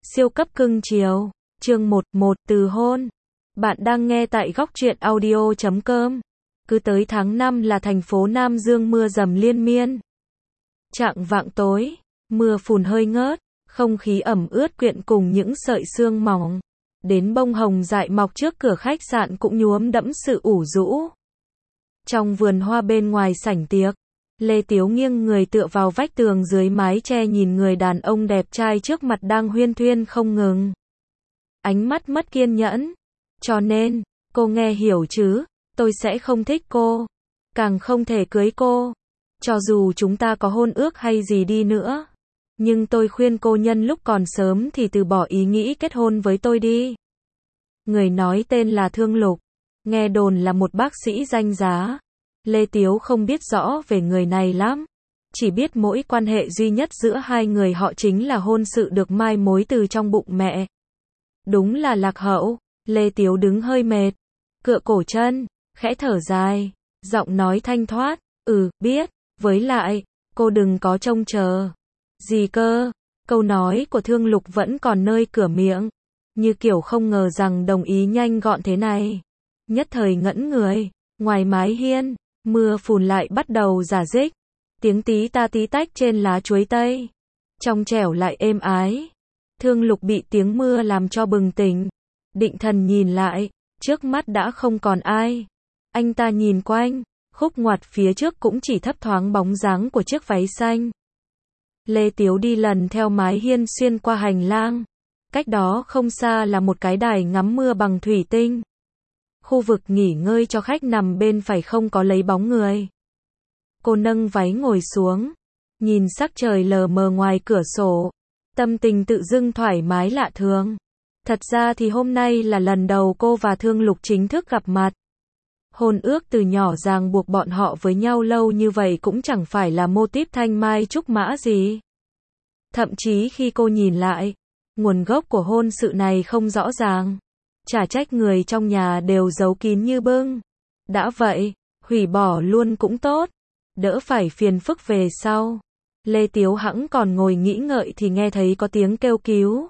Siêu cấp cưng chiều. Chương 11 từ hôn. Bạn đang nghe tại góc truyện audio.com. Cứ tới tháng 5 là thành phố Nam Dương mưa dầm liên miên. Chạng vạng tối, mưa phùn hơi ngớt, không khí ẩm ướt quyện cùng những sợi sương mỏng. Đến bông hồng dại mọc trước cửa khách sạn cũng nhuốm đẫm sự ủ rũ. Trong vườn hoa bên ngoài sảnh tiệc, Lê Tiếu nghiêng người tựa vào vách tường dưới mái che nhìn người đàn ông đẹp trai trước mặt đang huyên thuyên không ngừng. Ánh mắt mất kiên nhẫn. Cho nên, cô nghe hiểu chứ, tôi sẽ không thích cô. Càng không thể cưới cô. Cho dù chúng ta có hôn ước hay gì đi nữa. Nhưng tôi khuyên cô nhân lúc còn sớm thì từ bỏ ý nghĩ kết hôn với tôi đi. Người nói tên là Thương Lục. Nghe đồn là một bác sĩ danh giá. Lê Tiếu không biết rõ về người này lắm. Chỉ biết mỗi quan hệ duy nhất giữa hai người họ chính là hôn sự được mai mối từ trong bụng mẹ. Đúng là lạc hậu. Lê Tiếu đứng hơi mệt. Cựa cổ chân, khẽ thở dài. Giọng nói thanh thoát. Biết. Với lại, cô đừng có trông chờ. Gì cơ? Câu nói của Thương Lục vẫn còn nơi cửa miệng. Như kiểu không ngờ rằng đồng ý nhanh gọn thế này. Nhất thời ngẩn người. Ngoài mái hiên, mưa phùn lại bắt đầu rả rích. Tiếng tí ta tí tách trên lá chuối tây. Trong trẻo lại êm ái. Thương Lục bị tiếng mưa làm cho bừng tỉnh. Định thần nhìn lại, trước mắt đã không còn ai. Anh ta nhìn quanh, khúc ngoặt phía trước cũng chỉ thấp thoáng bóng dáng của chiếc váy xanh. Lê Tiếu đi lần theo mái hiên xuyên qua hành lang. Cách đó không xa là một cái đài ngắm mưa bằng thủy tinh. Khu vực nghỉ ngơi cho khách nằm bên phải không có lấy bóng người. Cô nâng váy ngồi xuống, nhìn sắc trời lờ mờ ngoài cửa sổ. Tâm tình tự dưng thoải mái lạ thường. Thật ra thì hôm nay là lần đầu cô và Thương Lục chính thức gặp mặt. Hôn ước từ nhỏ ràng buộc bọn họ với nhau lâu như vậy cũng chẳng phải là mô típ thanh mai trúc mã gì. Thậm chí khi cô nhìn lại, nguồn gốc của hôn sự này không rõ ràng. Chả trách người trong nhà đều giấu kín như bưng. Đã vậy, hủy bỏ luôn cũng tốt. Đỡ phải phiền phức về sau. Lê Tiếu hẵng còn ngồi nghĩ ngợi thì nghe thấy có tiếng kêu cứu.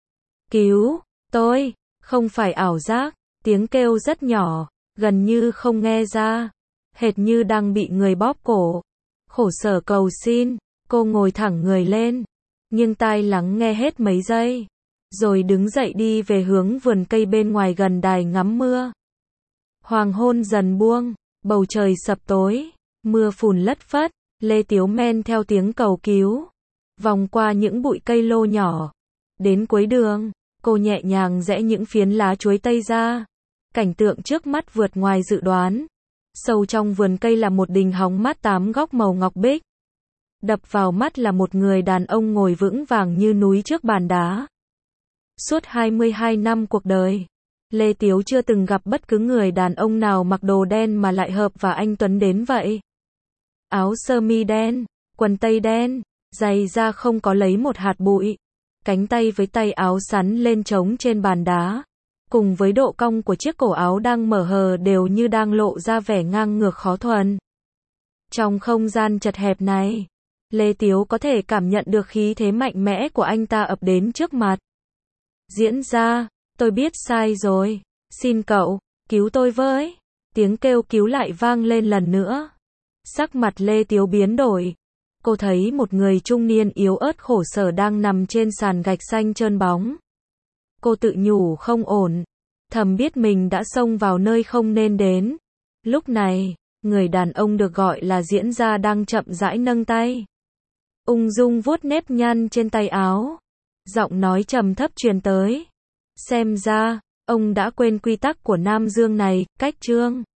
Cứu, tôi, không phải ảo giác, tiếng kêu rất nhỏ, gần như không nghe ra, hệt như đang bị người bóp cổ. Khổ sở cầu xin, cô ngồi thẳng người lên, nghiêng tai lắng nghe hết mấy giây, rồi đứng dậy đi về hướng vườn cây bên ngoài gần đài ngắm mưa. Hoàng hôn dần buông, bầu trời sập tối, mưa phùn lất phất. Lê Tiếu men theo tiếng cầu cứu, vòng qua những bụi cây lô nhỏ. Đến cuối đường, cô nhẹ nhàng giẽ những phiến lá chuối tây ra. Cảnh tượng trước mắt vượt ngoài dự đoán. Sâu trong vườn cây là một đình hóng mát 8 góc màu ngọc bích. Đập vào mắt là một người đàn ông ngồi vững vàng như núi trước bàn đá. Suốt 22 năm cuộc đời, Lê Tiếu chưa từng gặp bất cứ người đàn ông nào mặc đồ đen mà lại hợp và anh tuấn đến vậy. Áo sơ mi đen, quần tây đen, giày da không có lấy một hạt bụi. Cánh tay với tay áo sắn lên trống trên bàn đá. Cùng với độ cong của chiếc cổ áo đang mở hờ đều như đang lộ ra vẻ ngang ngược khó thuần. Trong không gian chật hẹp này, Lê Tiếu có thể cảm nhận được khí thế mạnh mẽ của anh ta ập đến trước mặt. Diễn ra, tôi biết sai rồi. Xin cậu, cứu tôi với. Tiếng kêu cứu lại vang lên lần nữa. Sắc mặt Lê Tiếu biến đổi. Cô thấy một người trung niên yếu ớt khổ sở đang nằm trên sàn gạch xanh trơn bóng. Cô tự nhủ không ổn. Thầm biết mình đã xông vào nơi không nên đến. Lúc này, người đàn ông được gọi là diễn gia đang chậm rãi nâng tay. Ung dung vuốt nếp nhăn trên tay áo. Giọng nói trầm thấp truyền tới. Xem ra, ông đã quên quy tắc của Nam Dương này, cách chương.